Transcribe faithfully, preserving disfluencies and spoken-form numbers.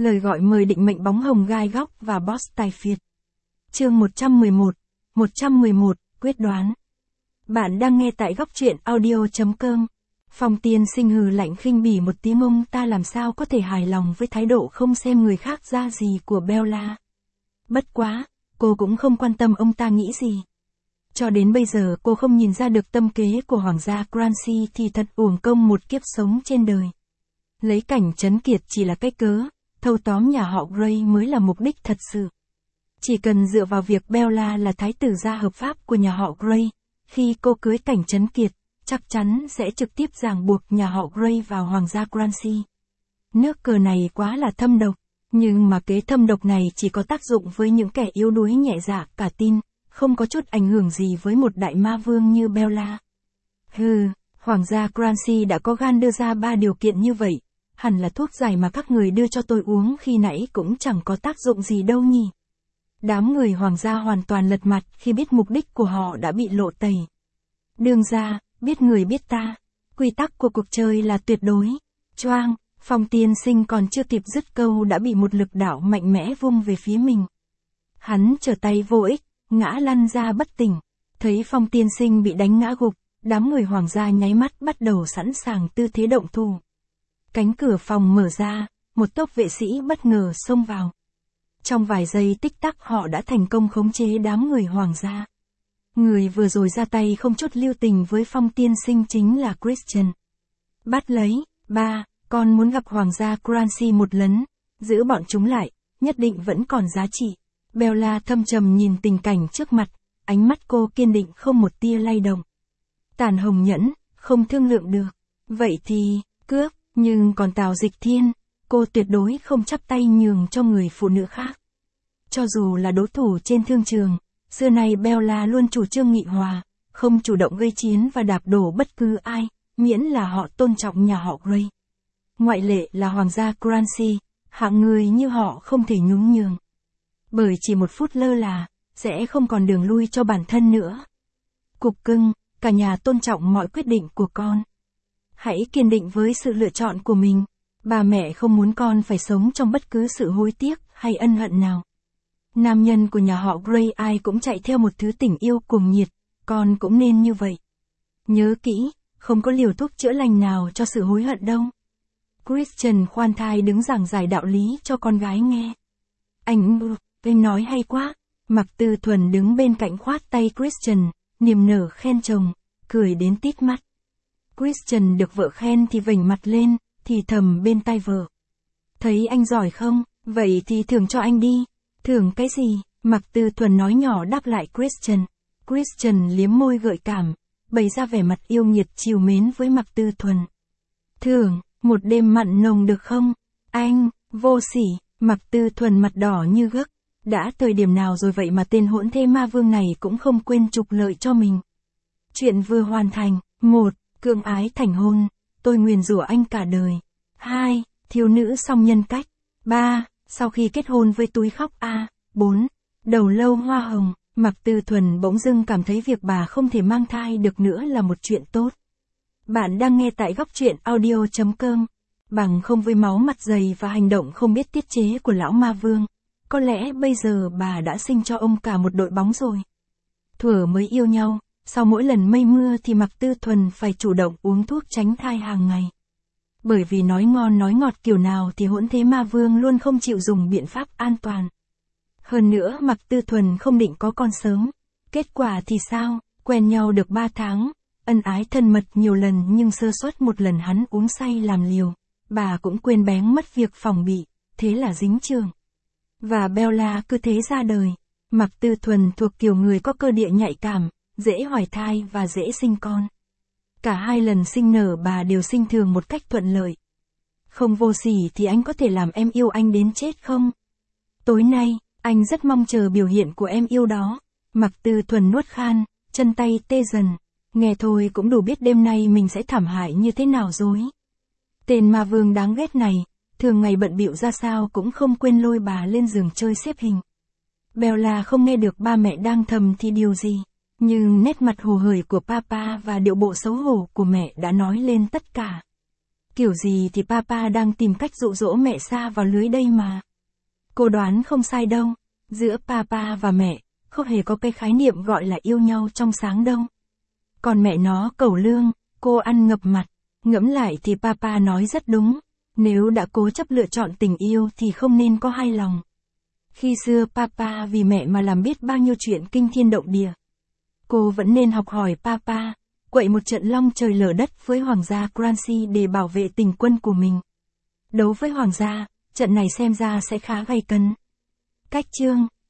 Lời gọi mời định mệnh bóng hồng gai góc và boss tài phiệt. Chương một trăm mười một. một trăm mười một, quyết đoán. Bạn đang nghe tại góc truyện audio chấm com. Phong Tiên Sinh hừ lạnh khinh bỉ một tiếng, ông ta làm sao có thể hài lòng với thái độ không xem người khác ra gì của Bella. Bất quá, cô cũng không quan tâm ông ta nghĩ gì. Cho đến bây giờ cô không nhìn ra được tâm kế của Hoàng gia Clancy thì thật uổng công một kiếp sống trên đời. Lấy cảnh trấn kiệt chỉ là cái cớ, thâu tóm nhà họ Gray mới là mục đích thật sự. Chỉ cần dựa vào việc Bella là thái tử gia hợp pháp của nhà họ Gray, khi cô cưới cảnh trấn kiệt, chắc chắn sẽ trực tiếp ràng buộc nhà họ Gray vào Hoàng gia Clancy. Nước cờ này quá là thâm độc, nhưng mà kế thâm độc này chỉ có tác dụng với những kẻ yếu đuối nhẹ dạ cả tin, không có chút ảnh hưởng gì với một đại ma vương như Bella. Hừ, Hoàng gia Clancy đã có gan đưa ra ba điều kiện như vậy, hẳn là thuốc giải mà các người đưa cho tôi uống khi nãy cũng chẳng có tác dụng gì đâu nhỉ. Đám người Hoàng gia hoàn toàn lật mặt khi biết mục đích của họ đã bị lộ tẩy. Đương gia, biết người biết ta, quy tắc của cuộc chơi là tuyệt đối. Choang, Phong Tiên Sinh còn chưa kịp dứt câu đã bị một lực đạo mạnh mẽ vung về phía mình. Hắn trở tay vô ích, ngã lăn ra bất tỉnh. Thấy Phong Tiên Sinh bị đánh ngã gục, đám người Hoàng gia nháy mắt bắt đầu sẵn sàng tư thế động thủ. Cánh cửa phòng mở ra, một tốp vệ sĩ bất ngờ xông vào. Trong vài giây tích tắc họ đã thành công khống chế đám người Hoàng gia. Người vừa rồi ra tay không chút lưu tình với Phong Tiên Sinh chính là Christian. Bắt lấy, ba, con muốn gặp Hoàng gia Clancy một lần, giữ bọn chúng lại, nhất định vẫn còn giá trị. Bella thâm trầm nhìn tình cảnh trước mặt, ánh mắt cô kiên định không một tia lay động. Tàn hồng nhẫn, không thương lượng được. Vậy thì, cướp, nhưng còn Tào Dịch Thiên, cô tuyệt đối không chắp tay nhường cho người phụ nữ khác. Cho dù là đối thủ trên thương trường, xưa nay Bella luôn chủ trương nghị hòa, không chủ động gây chiến và đạp đổ bất cứ ai, miễn là họ tôn trọng nhà họ Gray. Ngoại lệ là Hoàng gia Clancy, hạng người như họ không thể nhún nhường. Bởi chỉ một phút lơ là, sẽ không còn đường lui cho bản thân nữa. Cục cưng, cả nhà tôn trọng mọi quyết định của con. Hãy kiên định với sự lựa chọn của mình. Bà mẹ không muốn con phải sống trong bất cứ sự hối tiếc hay ân hận nào. Nam nhân của nhà họ Gray ai cũng chạy theo một thứ tình yêu cuồng nhiệt, con cũng nên như vậy. Nhớ kỹ, không có liều thuốc chữa lành nào cho sự hối hận đâu. Christian khoan thai đứng giảng giải đạo lý cho con gái nghe. Anh, anh nói hay quá. Mạc Tư Thuần đứng bên cạnh khoát tay Christian, niềm nở khen chồng, cười đến tít mắt. Christian được vợ khen thì vểnh mặt lên, thì thầm bên tai vợ. Thấy anh giỏi không, vậy thì thưởng cho anh đi. Thưởng cái gì? Mạc Tư Thuần nói nhỏ đáp lại Christian. Christian liếm môi gợi cảm, bày ra vẻ mặt yêu nghiệt trìu mến với Mạc Tư Thuần. Thưởng, một đêm mặn nồng được không? Anh, vô sỉ, Mạc Tư Thuần mặt đỏ như gấc. Đã thời điểm nào rồi vậy mà tên hỗn thế ma vương này cũng không quên trục lợi cho mình. Chuyện vừa hoàn thành. Một, cưỡng ái thành hôn, tôi nguyền rủa anh cả đời. Hai, thiếu nữ song nhân cách. Ba, sau khi kết hôn với túi khóc a. Bốn, đầu lâu hoa hồng. Mạc Tư Thuần bỗng dưng cảm thấy việc bà không thể mang thai được nữa là một chuyện tốt. Bạn đang nghe tại góc truyện audio chấm com. Bằng không với máu mặt dày và hành động không biết tiết chế của lão ma vương, có lẽ bây giờ bà đã sinh cho ông cả một đội bóng rồi. Thuở mới yêu nhau, sau mỗi lần mây mưa thì Mạc Tư Thuần phải chủ động uống thuốc tránh thai hàng ngày. Bởi vì nói ngon nói ngọt kiểu nào thì hỗn thế ma vương luôn không chịu dùng biện pháp an toàn. Hơn nữa Mạc Tư Thuần không định có con sớm. Kết quả thì sao? Quen nhau được ba tháng, ân ái thân mật nhiều lần nhưng sơ suất một lần hắn uống say làm liều. Bà cũng quên bén mất việc phòng bị, thế là dính chưởng. Và Bella cứ thế ra đời. Mạc Tư Thuần thuộc kiểu người có cơ địa nhạy cảm, dễ hoài thai và dễ sinh con. Cả hai lần sinh nở bà đều sinh thường một cách thuận lợi. Không vô sỉ thì anh có thể làm em yêu anh đến chết không? Tối nay, anh rất mong chờ biểu hiện của em yêu đó. Mạc Tư Thuần nuốt khan, chân tay tê dần. Nghe thôi cũng đủ biết đêm nay mình sẽ thảm hại như thế nào rồi. Tên ma vương đáng ghét này, thường ngày bận bịu ra sao cũng không quên lôi bà lên giường chơi xếp hình. Bella không nghe được ba mẹ đang thầm thì điều gì, nhưng nét mặt hồ hởi của papa và điệu bộ xấu hổ của mẹ đã nói lên tất cả. Kiểu gì thì papa đang tìm cách dụ dỗ mẹ sa vào lưới đây mà. Cô đoán không sai đâu. Giữa papa và mẹ, không hề có cái khái niệm gọi là yêu nhau trong sáng đâu. Còn mẹ nó cẩu lương, cô ăn ngập mặt. Ngẫm lại thì papa nói rất đúng. Nếu đã cố chấp lựa chọn tình yêu thì không nên có hai lòng. Khi xưa papa vì mẹ mà làm biết bao nhiêu chuyện kinh thiên động địa. Cô vẫn nên học hỏi papa, quậy một trận long trời lở đất với hoàng gia Crancy để bảo vệ tình quân của mình. Đấu với hoàng gia, trận này xem ra sẽ khá gay cấn. Cách chương